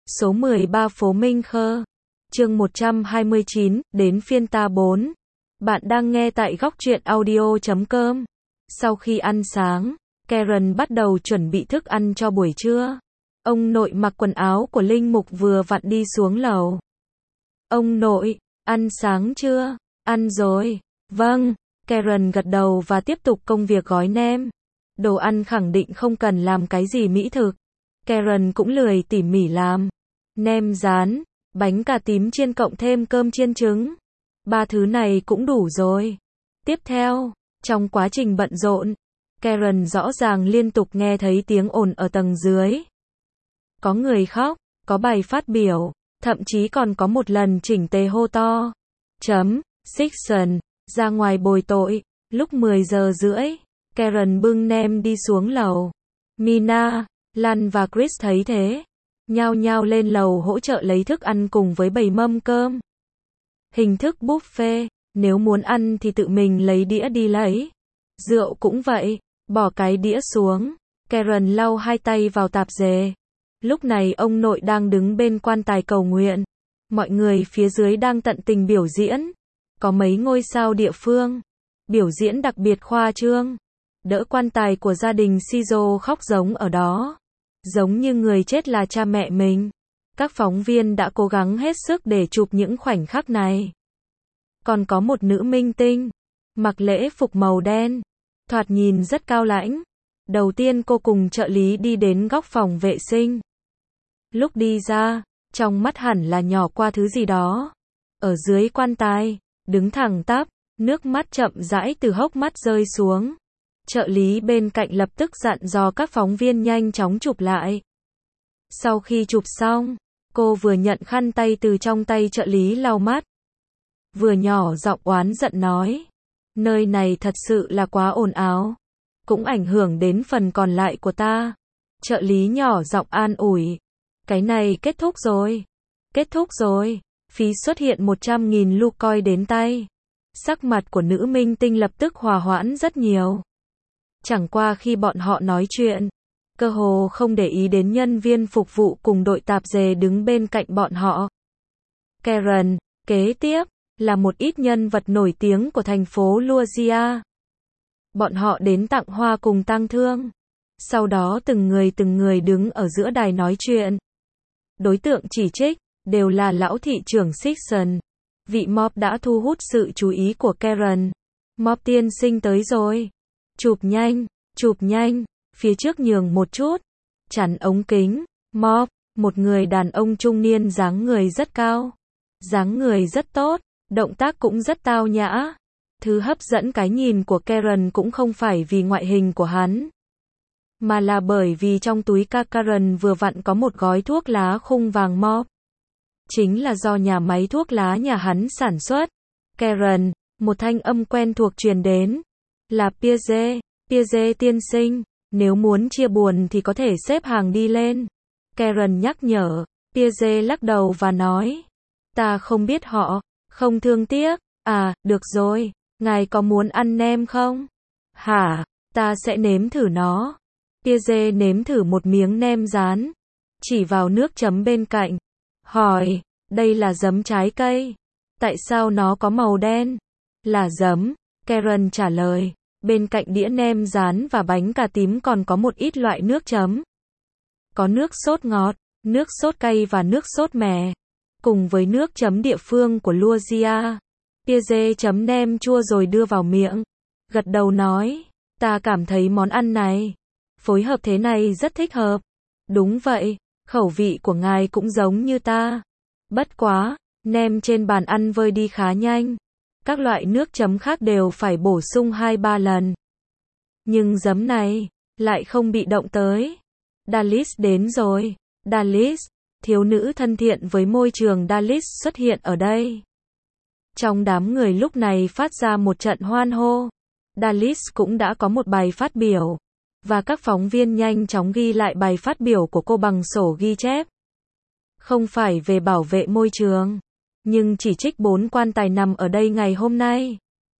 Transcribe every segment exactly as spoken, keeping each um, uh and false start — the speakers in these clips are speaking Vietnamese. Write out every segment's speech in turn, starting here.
Số mười ba phố Minh Khơ. Chương một trăm hai mươi chín, đến phiên ta bốn. Bạn đang nghe tại góc truyện audio chấm com. Sau khi ăn sáng, Karen bắt đầu chuẩn bị thức ăn cho buổi trưa. Ông nội mặc quần áo của Linh Mục vừa vặn đi xuống lầu. Ông nội, ăn sáng chưa? Ăn rồi. Vâng. Karen gật đầu và tiếp tục công việc gói nem. Đồ ăn khẳng định không cần làm cái gì mỹ thực. Karen cũng lười tỉ mỉ làm. Nem rán, bánh cà tím chiên cộng thêm cơm chiên trứng. Ba thứ này cũng đủ rồi. Tiếp theo, trong quá trình bận rộn, Karen rõ ràng liên tục nghe thấy tiếng ồn ở tầng dưới. Có người khóc, có bài phát biểu, thậm chí còn có một lần chỉnh tề hô to. Chấm, Sixon, ra ngoài bồi tội. Lúc mười giờ rưỡi, Karen bưng nem đi xuống lầu. Mina, Lan và Chris thấy thế, nhao nhao lên lầu hỗ trợ lấy thức ăn cùng với bầy mâm cơm. Hình thức buffet, nếu muốn ăn thì tự mình lấy đĩa đi lấy. Rượu cũng vậy, bỏ cái đĩa xuống. Karen lau hai tay vào tạp dề. Lúc này ông nội đang đứng bên quan tài cầu nguyện. Mọi người phía dưới đang tận tình biểu diễn. Có mấy ngôi sao địa phương. Biểu diễn đặc biệt khoa trương. Đỡ quan tài của gia đình Shizo khóc giống ở đó. Giống như người chết là cha mẹ mình. Các phóng viên đã cố gắng hết sức để chụp những khoảnh khắc này. Còn có một nữ minh tinh, mặc lễ phục màu đen, thoạt nhìn rất cao lãnh. Đầu tiên cô cùng trợ lý đi đến góc phòng vệ sinh. Lúc đi ra, trong mắt hẳn là nhỏ qua thứ gì đó. Ở dưới quan tài, đứng thẳng tắp, nước mắt chậm rãi từ hốc mắt rơi xuống. Trợ lý bên cạnh lập tức dặn dò các phóng viên nhanh chóng chụp lại. Sau khi chụp xong, cô vừa nhận khăn tay từ trong tay trợ lý lau mắt. Vừa nhỏ giọng oán giận nói. Nơi này thật sự là quá ồn ào. Cũng ảnh hưởng đến phần còn lại của ta. Trợ lý nhỏ giọng an ủi. Cái này kết thúc rồi. Kết thúc rồi. Phí xuất hiện một trăm nghìn lu coi đến tay. Sắc mặt của nữ minh tinh lập tức hòa hoãn rất nhiều. Chẳng qua khi bọn họ nói chuyện, cơ hồ không để ý đến nhân viên phục vụ cùng đội tạp dề đứng bên cạnh bọn họ. Karen, kế tiếp, là một ít nhân vật nổi tiếng của thành phố Lucia. Bọn họ đến tặng hoa cùng tang thương. Sau đó từng người từng người đứng ở giữa đài nói chuyện. Đối tượng chỉ trích, đều là lão thị trưởng Sixon. Vị Mob đã thu hút sự chú ý của Karen. Mob tiên sinh tới rồi. Chụp nhanh, chụp nhanh, phía trước nhường một chút. Chắn ống kính. Mob, một người đàn ông trung niên dáng người rất cao. Dáng người rất tốt, động tác cũng rất tao nhã. Thứ hấp dẫn cái nhìn của Karen cũng không phải vì ngoại hình của hắn, mà là bởi vì trong túi ca Karen vừa vặn có một gói thuốc lá khung vàng Mob. Chính là do nhà máy thuốc lá nhà hắn sản xuất. Karen, một thanh âm quen thuộc truyền đến. Là Pierre, Pierre tiên sinh, nếu muốn chia buồn thì có thể xếp hàng đi lên. Karen nhắc nhở. Pierre lắc đầu và nói. Ta không biết họ, không thương tiếc. À, được rồi, ngài có muốn ăn nem không? Hả, ta sẽ nếm thử nó. Pierre nếm thử một miếng nem rán, chỉ vào nước chấm bên cạnh. Hỏi, đây là giấm trái cây. Tại sao nó có màu đen? Là giấm, Karen trả lời. Bên cạnh đĩa nem rán và bánh cà tím còn có một ít loại nước chấm. Có nước sốt ngọt, nước sốt cay và nước sốt mè. Cùng với nước chấm địa phương của Lucia. Pierre chấm nem chua rồi đưa vào miệng. Gật đầu nói. Ta cảm thấy món ăn này, phối hợp thế này rất thích hợp. Đúng vậy, khẩu vị của ngài cũng giống như ta. Bất quá, nem trên bàn ăn vơi đi khá nhanh. Các loại nước chấm khác đều phải bổ sung hai ba lần. Nhưng giấm này, lại không bị động tới. Dalis đến rồi. Dalis, thiếu nữ thân thiện với môi trường Dalis xuất hiện ở đây. Trong đám người lúc này phát ra một trận hoan hô. Dalis cũng đã có một bài phát biểu. Và các phóng viên nhanh chóng ghi lại bài phát biểu của cô bằng sổ ghi chép. Không phải về bảo vệ môi trường, nhưng chỉ trích bốn quan tài nằm ở đây ngày hôm nay.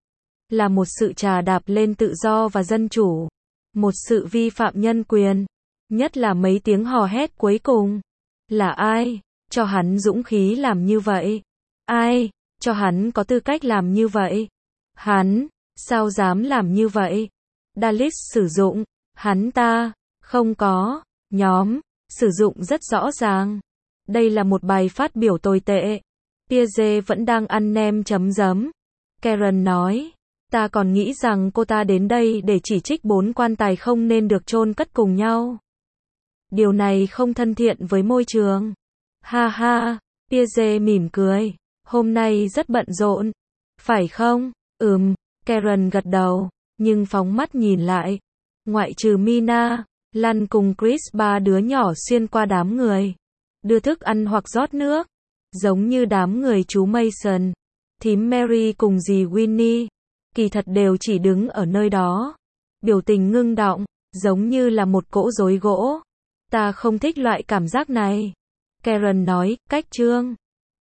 Là một sự trà đạp lên tự do và dân chủ. Một sự vi phạm nhân quyền. Nhất là mấy tiếng hò hét cuối cùng. Là ai cho hắn dũng khí làm như vậy? Ai cho hắn có tư cách làm như vậy? Hắn sao dám làm như vậy? Dallas sử dụng hắn ta không có nhóm sử dụng rất rõ ràng. Đây là một bài phát biểu tồi tệ. Piaget vẫn đang ăn nem chấm giấm. Karen nói, ta còn nghĩ rằng cô ta đến đây để chỉ trích bốn quan tài không nên được chôn cất cùng nhau. Điều này không thân thiện với môi trường. Ha ha, Piaget mỉm cười. Hôm nay rất bận rộn. Phải không? Ừm, Karen gật đầu, nhưng phóng mắt nhìn lại. Ngoại trừ Mina, Lan cùng Chris ba đứa nhỏ xuyên qua đám người. Đưa thức ăn hoặc rót nước. Giống như đám người chú Mason, thím Mary cùng dì Winnie. Kỳ thật đều chỉ đứng ở nơi đó. Biểu tình ngưng đọng, giống như là một cỗ rối gỗ. Ta không thích loại cảm giác này. Karen nói, cách trương.